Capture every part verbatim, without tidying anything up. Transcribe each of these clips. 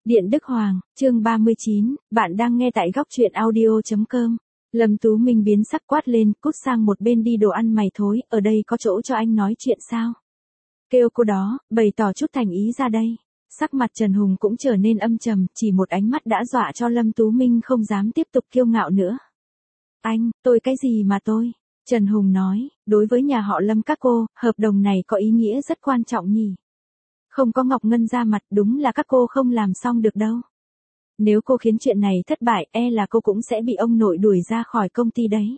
Điện Đức Hoàng, chương ba mươi chín, bạn đang nghe tại góc truyện audio.com. Lâm Tú Minh biến sắc quát lên, cút sang một bên đi đồ ăn mày thối, ở đây có chỗ cho anh nói chuyện sao? Kêu cô đó, bày tỏ chút thành ý ra đây. Sắc mặt Trần Hùng cũng trở nên âm trầm, chỉ một ánh mắt đã dọa cho Lâm Tú Minh không dám tiếp tục kiêu ngạo nữa. Anh, tôi cái gì mà tôi? Trần Hùng nói, đối với nhà họ Lâm các cô, hợp đồng này có ý nghĩa rất quan trọng nhỉ? Không có Ngọc Ngân ra mặt đúng là các cô không làm xong được đâu. Nếu cô khiến chuyện này thất bại e là cô cũng sẽ bị ông nội đuổi ra khỏi công ty đấy.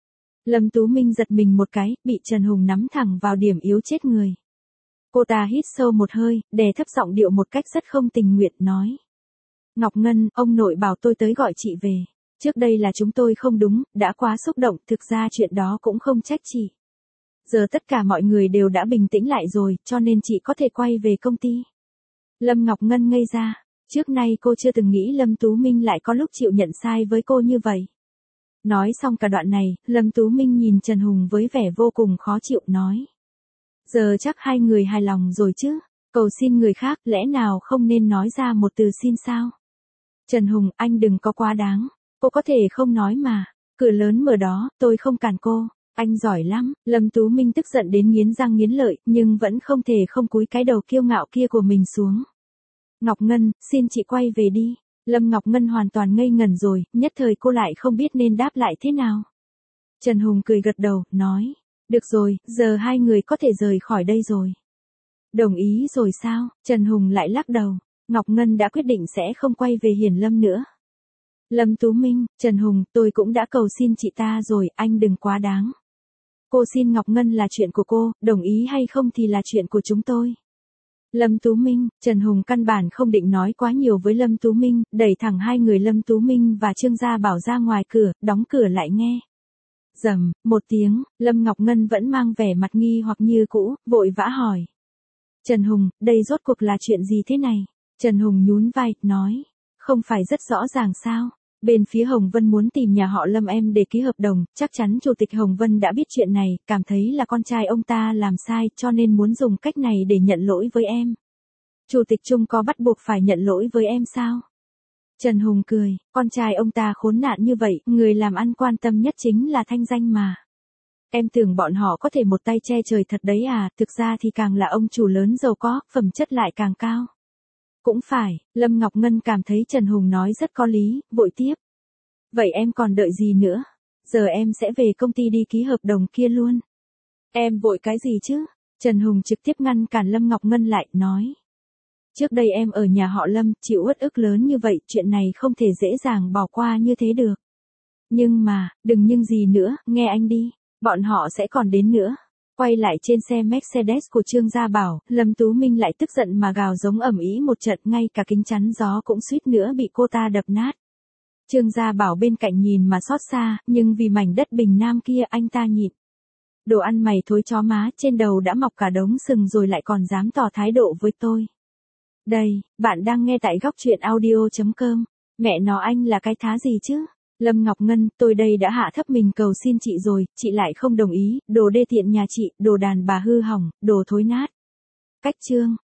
Lâm Tú Minh giật mình một cái, bị Trần Hùng nắm thẳng vào điểm yếu chết người. Cô ta hít sâu một hơi, đè thấp giọng điệu một cách rất không tình nguyện nói. Ngọc Ngân, ông nội bảo tôi tới gọi chị về. Trước đây là chúng tôi không đúng, đã quá xúc động, thực ra chuyện đó cũng không trách chị. Giờ tất cả mọi người đều đã bình tĩnh lại rồi, cho nên chị có thể quay về công ty. Lâm Ngọc Ngân ngây ra, trước nay cô chưa từng nghĩ Lâm Tú Minh lại có lúc chịu nhận sai với cô như vậy. Nói xong cả đoạn này, Lâm Tú Minh nhìn Trần Hùng với vẻ vô cùng khó chịu nói. Giờ chắc hai người hài lòng rồi chứ, cầu xin người khác lẽ nào không nên nói ra một từ xin sao? Trần Hùng, anh đừng có quá đáng, cô có thể không nói mà, cửa lớn mở đó, tôi không cản cô. Anh giỏi lắm, Lâm Tú Minh tức giận đến nghiến răng nghiến lợi, nhưng vẫn không thể không cúi cái đầu kiêu ngạo kia của mình xuống. Ngọc Ngân, xin chị quay về đi. Lâm Ngọc Ngân hoàn toàn ngây ngẩn rồi, nhất thời cô lại không biết nên đáp lại thế nào. Trần Hùng cười gật đầu, nói, được rồi, giờ hai người có thể rời khỏi đây rồi. Đồng ý rồi sao? Trần Hùng lại lắc đầu, Ngọc Ngân đã quyết định sẽ không quay về Hiển Lâm nữa. Lâm Tú Minh, Trần Hùng, tôi cũng đã cầu xin chị ta rồi, anh đừng quá đáng. Cô xin Ngọc Ngân là chuyện của cô, đồng ý hay không thì là chuyện của chúng tôi. Lâm Tú Minh, Trần Hùng căn bản không định nói quá nhiều với Lâm Tú Minh, đẩy thẳng hai người Lâm Tú Minh và Trương Gia Bảo ra ngoài cửa, đóng cửa lại nghe. Rầm, một tiếng, Lâm Ngọc Ngân vẫn mang vẻ mặt nghi hoặc như cũ, vội vã hỏi. Trần Hùng, đây rốt cuộc là chuyện gì thế này? Trần Hùng nhún vai, nói, không phải rất rõ ràng sao? Bên phía Hồng Vân muốn tìm nhà họ Lâm em để ký hợp đồng, chắc chắn Chủ tịch Hồng Vân đã biết chuyện này, cảm thấy là con trai ông ta làm sai cho nên muốn dùng cách này để nhận lỗi với em. Chủ tịch Trung có bắt buộc phải nhận lỗi với em sao? Trần Hùng cười, con trai ông ta khốn nạn như vậy, người làm ăn quan tâm nhất chính là thanh danh mà. Em tưởng bọn họ có thể một tay che trời thật đấy à, thực ra thì càng là ông chủ lớn giàu có, phẩm chất lại càng cao. Cũng phải, Lâm Ngọc Ngân cảm thấy Trần Hùng nói rất có lý, vội tiếp. Vậy em còn đợi gì nữa? Giờ em sẽ về công ty đi ký hợp đồng kia luôn. Em vội cái gì chứ? Trần Hùng trực tiếp ngăn cản Lâm Ngọc Ngân lại, nói. Trước đây em ở nhà họ Lâm, chịu uất ức lớn như vậy, chuyện này không thể dễ dàng bỏ qua như thế được. Nhưng mà, đừng nhưng gì nữa, nghe anh đi, bọn họ sẽ còn đến nữa. Quay lại trên xe Mercedes của Trương Gia Bảo, Lâm Tú Minh lại tức giận mà gào giống ầm ĩ một trận, ngay cả kính chắn gió cũng suýt nữa bị cô ta đập nát. Trương Gia Bảo bên cạnh nhìn mà xót xa, nhưng vì mảnh đất Bình Nam kia anh ta nhịn. Đồ ăn mày thối chó má, trên đầu đã mọc cả đống sừng rồi lại còn dám tỏ thái độ với tôi. Đây, bạn đang nghe tại góc truyện audio.com. Mẹ nó anh là cái thá gì chứ? Lâm Ngọc Ngân, tôi đây đã hạ thấp mình cầu xin chị rồi, chị lại không đồng ý, đồ đê tiện nhà chị, đồ đàn bà hư hỏng, đồ thối nát. Cách chương.